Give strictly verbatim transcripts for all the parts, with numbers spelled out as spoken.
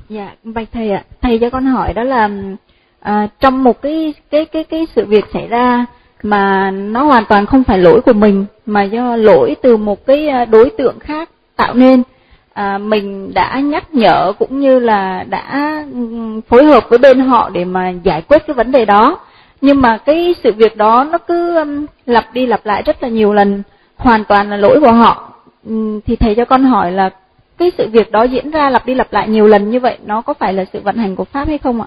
Dạ, bạch thầy ạ, thầy cho con hỏi đó là à, trong một cái cái cái cái sự việc xảy ra mà nó hoàn toàn không phải lỗi của mình mà do lỗi từ một cái đối tượng khác tạo nên, à, mình đã nhắc nhở cũng như là đã phối hợp với bên họ để mà giải quyết cái vấn đề đó, nhưng mà cái sự việc đó nó cứ um, lặp đi lặp lại rất là nhiều lần, hoàn toàn là lỗi của họ. Um, thì thầy cho con hỏi là cái sự việc đó diễn ra lặp đi lặp lại nhiều lần như vậy, nó có phải là sự vận hành của Pháp hay không ạ?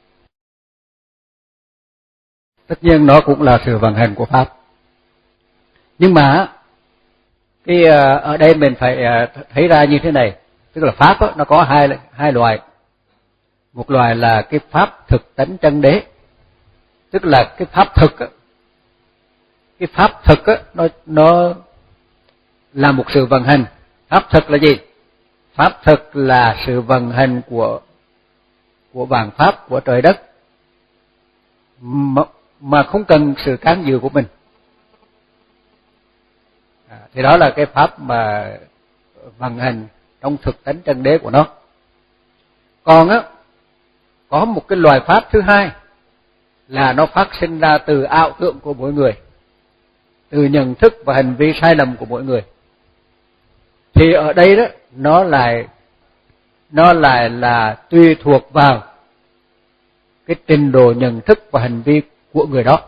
Tất nhiên nó cũng là sự vận hành của Pháp. Nhưng mà cái ở đây mình phải thấy ra như thế này, tức là Pháp đó, nó có hai hai loại. Một loại là cái Pháp thực tánh chân đế, tức là cái Pháp thực đó, cái Pháp thực đó, nó nó là một sự vận hành. Pháp thực là gì? Pháp thực là sự vận hành của của vạn pháp, của trời đất mà, mà không cần sự can dự của mình. À, thì đó là cái pháp mà vận hành trong thực tánh chân đế của nó. Còn á, có một cái loài pháp thứ hai là nó phát sinh ra từ ảo tưởng của mỗi người, từ nhận thức và hành vi sai lầm của mỗi người. Thì ở đây đó nó lại nó lại là tùy thuộc vào cái trình độ nhận thức và hành vi của người đó.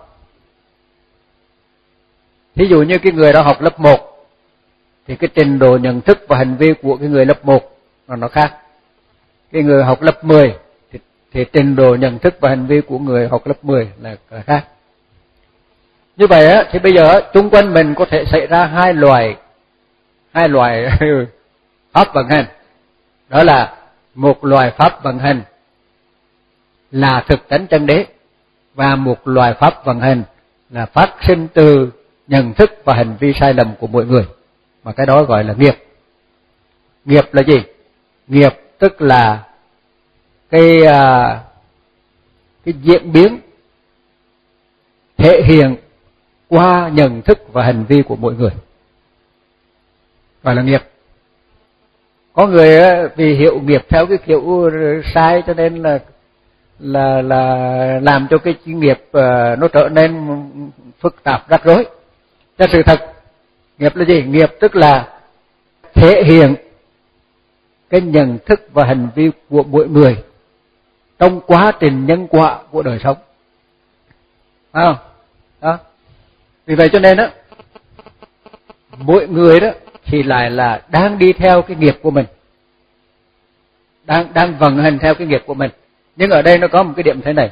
Thí dụ như cái người đó học lớp một thì cái trình độ nhận thức và hành vi của cái người lớp một là nó khác. Cái người học lớp mười thì, thì trình độ nhận thức và hành vi của người học lớp mười là, là khác. Như vậy á, thì bây giờ xung quanh mình có thể xảy ra hai loại hai loại pháp vận hành. Đó là một loài pháp vận hành là thực tánh chân đế, và một loài pháp vận hành là phát sinh từ nhận thức và hành vi sai lầm của mỗi người, mà cái đó gọi là nghiệp. Nghiệp là gì? Nghiệp tức là cái cái diễn biến thể hiện qua nhận thức và hành vi của mỗi người, gọi là nghiệp. Có người vì hiểu nghiệp theo cái kiểu sai cho nên là là là làm cho cái nghiệp nó trở nên phức tạp rắc rối. Cho sự thật, nghiệp là gì? Nghiệp tức là thể hiện cái nhận thức và hành vi của mỗi người trong quá trình nhân quả của đời sống. Phải không? Đó. Vì vậy cho nên đó, mỗi người đó thì lại là đang đi theo cái nghiệp của mình, đang đang vận hành theo cái nghiệp của mình. Nhưng ở đây nó có một cái điểm thế này,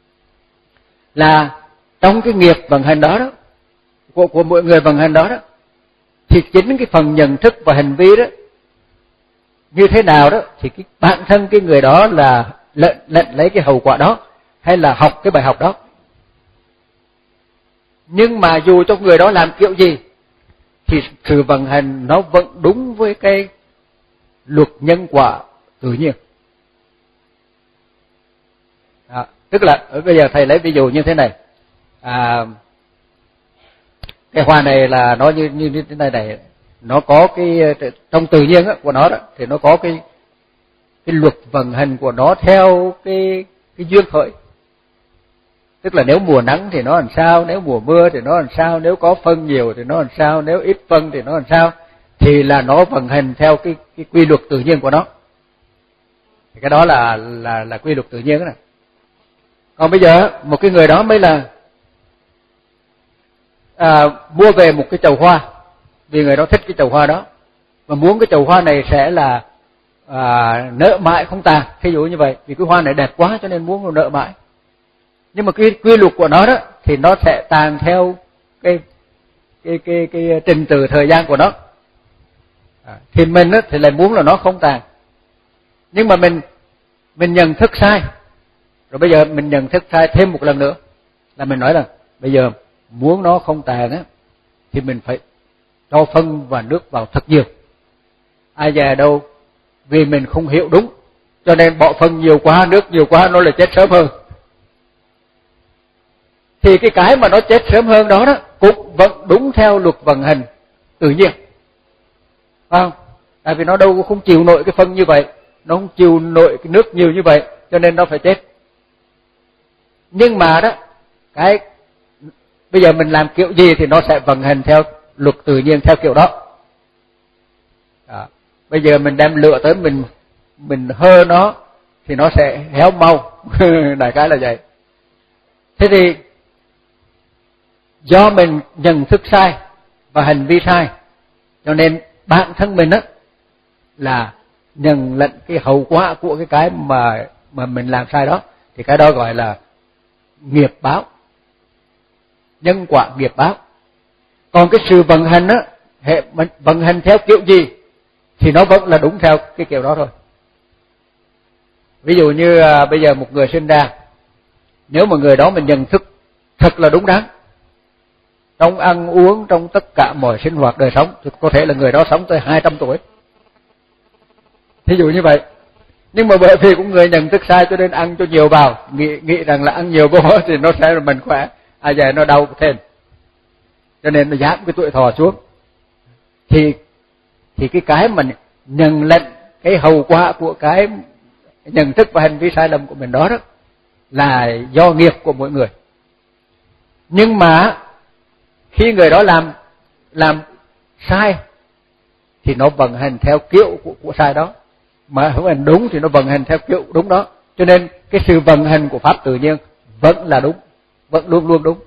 là trong cái nghiệp vận hành đó đó của của mỗi người vận hành đó đó, thì chính cái phần nhận thức và hành vi đó như thế nào đó thì cái bản thân cái người đó là lệnh lệnh lấy cái hậu quả đó hay là học cái bài học đó. Nhưng mà dù cho người đó làm kiểu gì thì sự vận hành nó vẫn đúng với cái luật nhân quả tự nhiên. Đó, tức là bây giờ thầy lấy ví dụ như thế này, à, cái hoa này là nó như như thế này này, nó có cái trong tự nhiên của nó đó thì nó có cái cái luật vận hành của nó theo cái cái duyên khởi. Tức là nếu mùa nắng thì nó làm sao, nếu mùa mưa thì nó làm sao, nếu có phân nhiều thì nó làm sao, nếu ít phân thì nó làm sao, thì là nó vận hành theo cái cái quy luật tự nhiên của nó. Thì cái đó là là là quy luật tự nhiên đó này. Còn bây giờ một cái người đó mới là à, mua về một cái chậu hoa vì người đó thích cái chậu hoa đó và muốn cái chậu hoa này sẽ là à, nở mãi không tàn, thí dụ như vậy, vì cái hoa này đẹp quá cho nên muốn nở mãi. Nhưng mà cái quy luật của nó đó thì nó sẽ tàn theo cái cái cái cái, cái trình tự thời gian của nó. À, thì mình đó, thì lại muốn là nó không tàn. Nhưng mà mình mình nhận thức sai. Rồi bây giờ mình nhận thức sai thêm một lần nữa là mình nói là bây giờ muốn nó không tàn á thì mình phải cho phân và nước vào thật nhiều. Ai dè đâu vì mình không hiểu đúng cho nên bỏ phân nhiều quá, nước nhiều quá nó lại chết sớm hơn. Thì cái cái mà nó chết sớm hơn đó đó cũng vẫn đúng theo luật vận hành tự nhiên. Phải không? Tại vì nó đâu cũng không chịu nổi cái phân như vậy nó không chịu nổi cái nước nhiều như vậy, cho nên nó phải chết. Nhưng mà đó, cái bây giờ mình làm kiểu gì thì nó sẽ vận hành theo luật tự nhiên theo kiểu đó. Đó. Bây giờ mình đem lửa tới mình mình hơ nó thì nó sẽ héo mau. Đại khái là vậy. Thế thì do mình nhận thức sai và hành vi sai, cho nên bản thân mình á là nhận lệnh cái hậu quả của cái cái mà mà mình làm sai đó, thì cái đó gọi là nghiệp báo, nhân quả nghiệp báo. Còn cái sự vận hành á, hệ vận hành theo kiểu gì thì nó vẫn là đúng theo cái kiểu đó thôi. Ví dụ như à, bây giờ một người sinh ra, nếu mà người đó mình nhận thức thật là đúng đắn trong ăn uống, trong tất cả mọi sinh hoạt đời sống, thì có thể là người đó sống tới hai trăm tuổi. Thí dụ như vậy. Nhưng mà bởi vì cũng người nhận thức sai cho nên ăn cho nhiều vào, nghĩ nghĩ rằng là ăn nhiều vô thì nó sẽ là mình khỏe, à giờ nó đau thêm, cho nên nó giảm cái tuổi thọ xuống. Thì thì cái cái mình nhận lệnh cái hậu quả của cái nhận thức và hành vi sai lầm của mình đó đó là do nghiệp của mỗi người. Nhưng mà khi người đó làm làm sai thì nó vận hành theo kiểu của, của sai đó, mà không hành đúng thì nó vận hành theo kiểu đúng đó. Cho nên cái sự vận hành của pháp tự nhiên vẫn là đúng, vẫn luôn luôn đúng.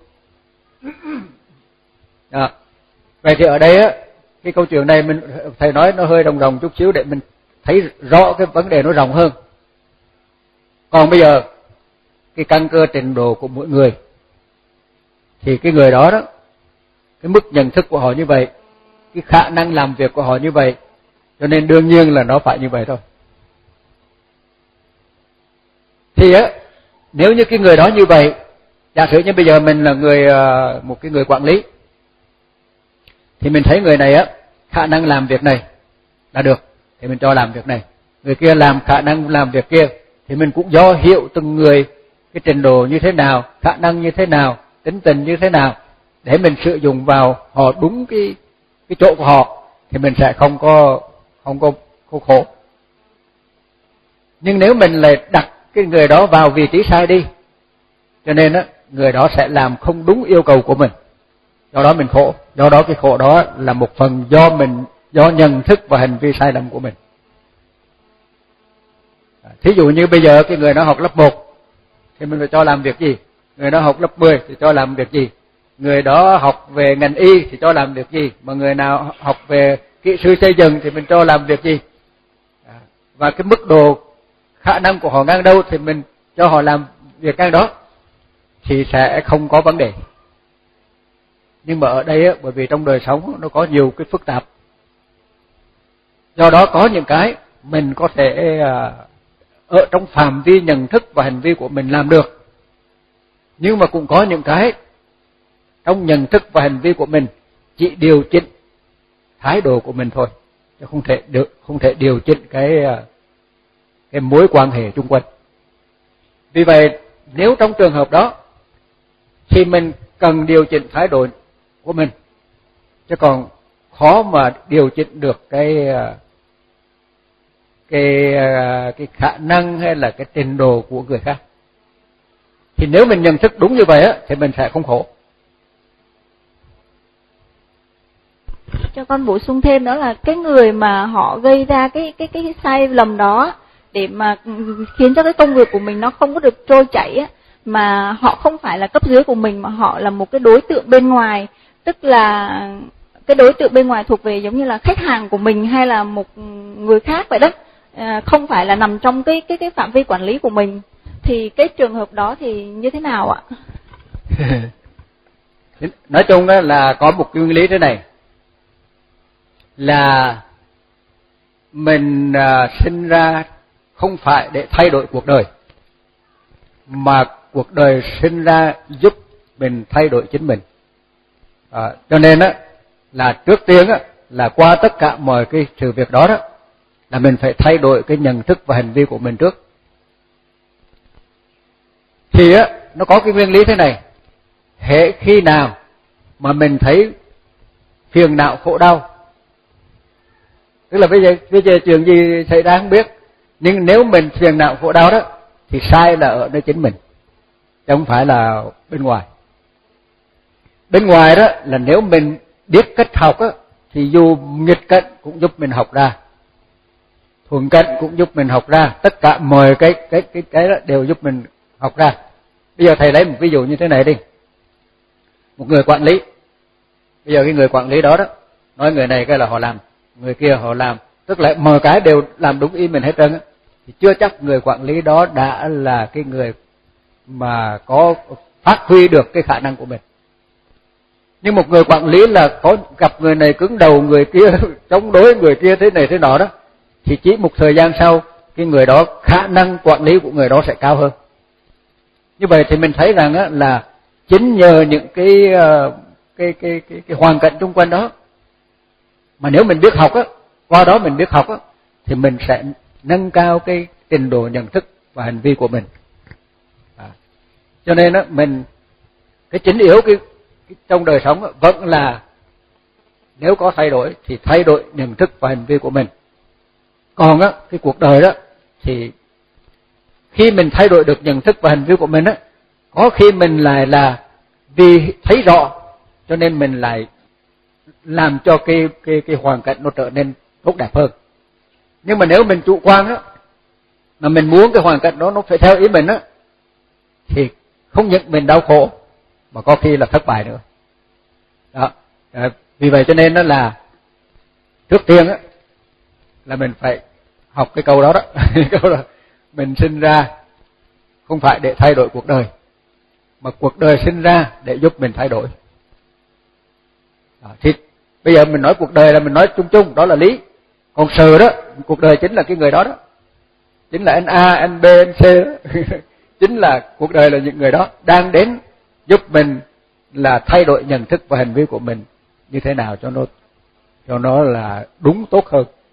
Đó. Vậy thì ở đây á, cái câu chuyện này mình thầy nói nó hơi ròng ròng chút xíu để mình thấy rõ cái vấn đề nó rộng hơn. Còn bây giờ cái căn cơ trình độ của mỗi người thì cái người đó đó, cái mức nhận thức của họ như vậy, cái khả năng làm việc của họ như vậy, cho nên đương nhiên là nó phải như vậy thôi. Thì á, nếu như cái người đó như vậy, giả sử như bây giờ mình là người một cái người quản lý, thì mình thấy người này á khả năng làm việc này là được thì mình cho làm việc này, người kia làm khả năng làm việc kia, thì mình cũng do hiểu từng người cái trình độ như thế nào, khả năng như thế nào, tính tình như thế nào để mình sử dụng vào họ đúng cái cái chỗ của họ, thì mình sẽ không có không có khổ khổ. Nhưng nếu mình lại đặt cái người đó vào vị trí sai đi, cho nên á người đó sẽ làm không đúng yêu cầu của mình, do đó mình khổ. Do đó cái khổ đó là một phần do mình, do nhận thức và hành vi sai lầm của mình. Thí dụ như bây giờ cái người nó học lớp một thì mình phải cho làm việc gì, người đó học lớp mười thì cho làm việc gì, người đó học về ngành y thì cho làm việc gì, mà người nào học về kỹ sư xây dựng thì mình cho làm việc gì. Và cái mức độ khả năng của họ ngang đâu thì mình cho họ làm việc ngang đó, thì sẽ không có vấn đề. Nhưng mà ở đây á, bởi vì trong đời sống nó có nhiều cái phức tạp, do đó có những cái mình có thể ở trong phạm vi nhận thức và hành vi của mình làm được, nhưng mà cũng có những cái trong nhận thức và hành vi của mình chỉ điều chỉnh thái độ của mình thôi, chứ không thể được không thể điều chỉnh cái cái mối quan hệ chung quanh. Vì vậy nếu trong trường hợp đó thì mình cần điều chỉnh thái độ của mình, chứ còn khó mà điều chỉnh được cái cái cái khả năng hay là cái trình độ của người khác. Thì nếu mình nhận thức đúng như vậy á thì mình sẽ không khổ. Cho con bổ sung thêm đó là cái người mà họ gây ra cái cái cái sai lầm đó để mà khiến cho cái công việc của mình nó không có được trôi chảy á, mà họ không phải là cấp dưới của mình mà họ là một cái đối tượng bên ngoài, tức là cái đối tượng bên ngoài thuộc về giống như là khách hàng của mình hay là một người khác vậy đó, à, không phải là nằm trong cái cái cái phạm vi quản lý của mình, thì cái trường hợp đó thì như thế nào ạ? Nói chung đó là có một cái nguyên lý thế này, là mình à, sinh ra không phải để thay đổi cuộc đời, mà cuộc đời sinh ra giúp mình thay đổi chính mình. À, cho nên á là trước tiên á là qua tất cả mọi cái sự việc đó đó là mình phải thay đổi cái nhận thức và hành vi của mình trước. Thì á nó có cái nguyên lý thế này, hễ khi nào mà mình thấy phiền não khổ đau, tức là bây giờ bây giờ chuyện gì xảy ra không biết, Nhưng nếu mình phiền não khổ đau đó thì sai là ở nơi chính mình, chứ không phải là bên ngoài. Bên ngoài đó là nếu mình biết cách học á, thì dù nghịch cảnh cũng giúp mình học ra, thuận cảnh cũng giúp mình học ra, tất cả mọi cái cái cái cái đó đều giúp mình học ra. Bây giờ thầy lấy một ví dụ như thế này đi. Một người quản lý, bây giờ cái người quản lý đó đó, nói người này cái là họ làm, người kia họ làm, tức là mọi cái đều làm đúng ý mình hết trơn á, thì chưa chắc người quản lý đó đã là cái người mà có phát huy được cái khả năng của mình. Nhưng một người quản lý là có gặp người này cứng đầu, người kia chống đối, người kia thế này thế nọ đó, thì chỉ một thời gian sau cái người đó, khả năng quản lý của người đó sẽ cao hơn. Như vậy thì mình thấy rằng á, là chính nhờ những cái cái cái cái, cái hoàn cảnh xung quanh đó, mà nếu mình biết học á, qua đó mình biết học á, thì mình sẽ nâng cao cái trình độ nhận thức và hành vi của mình. À, cho nên á, mình cái chính yếu cái, cái trong đời sống á, vẫn là nếu có thay đổi thì thay đổi nhận thức và hành vi của mình. Còn á, cái cuộc đời đó thì khi mình thay đổi được nhận thức và hành vi của mình á, có khi mình lại là vì thấy rõ cho nên mình lại làm cho cái cái cái hoàn cảnh nó trở nên tốt đẹp hơn. Nhưng mà nếu mình chủ quan á, mà mình muốn cái hoàn cảnh đó nó phải theo ý mình á, thì không những mình đau khổ mà có khi là thất bại nữa. Đó. À, vì vậy cho nên đó là trước tiên á là mình phải học cái câu đó đó, câu là mình sinh ra không phải để thay đổi cuộc đời, mà cuộc đời sinh ra để giúp mình thay đổi. Đó, thì bây giờ mình nói cuộc đời là mình nói chung chung, đó là lý. Còn sự đó, cuộc đời chính là cái người đó đó, chính là anh A, anh B, anh C đó. Chính là cuộc đời là những người đó đang đến giúp mình là thay đổi nhận thức và hành vi của mình như thế nào cho nó cho nó là đúng tốt hơn.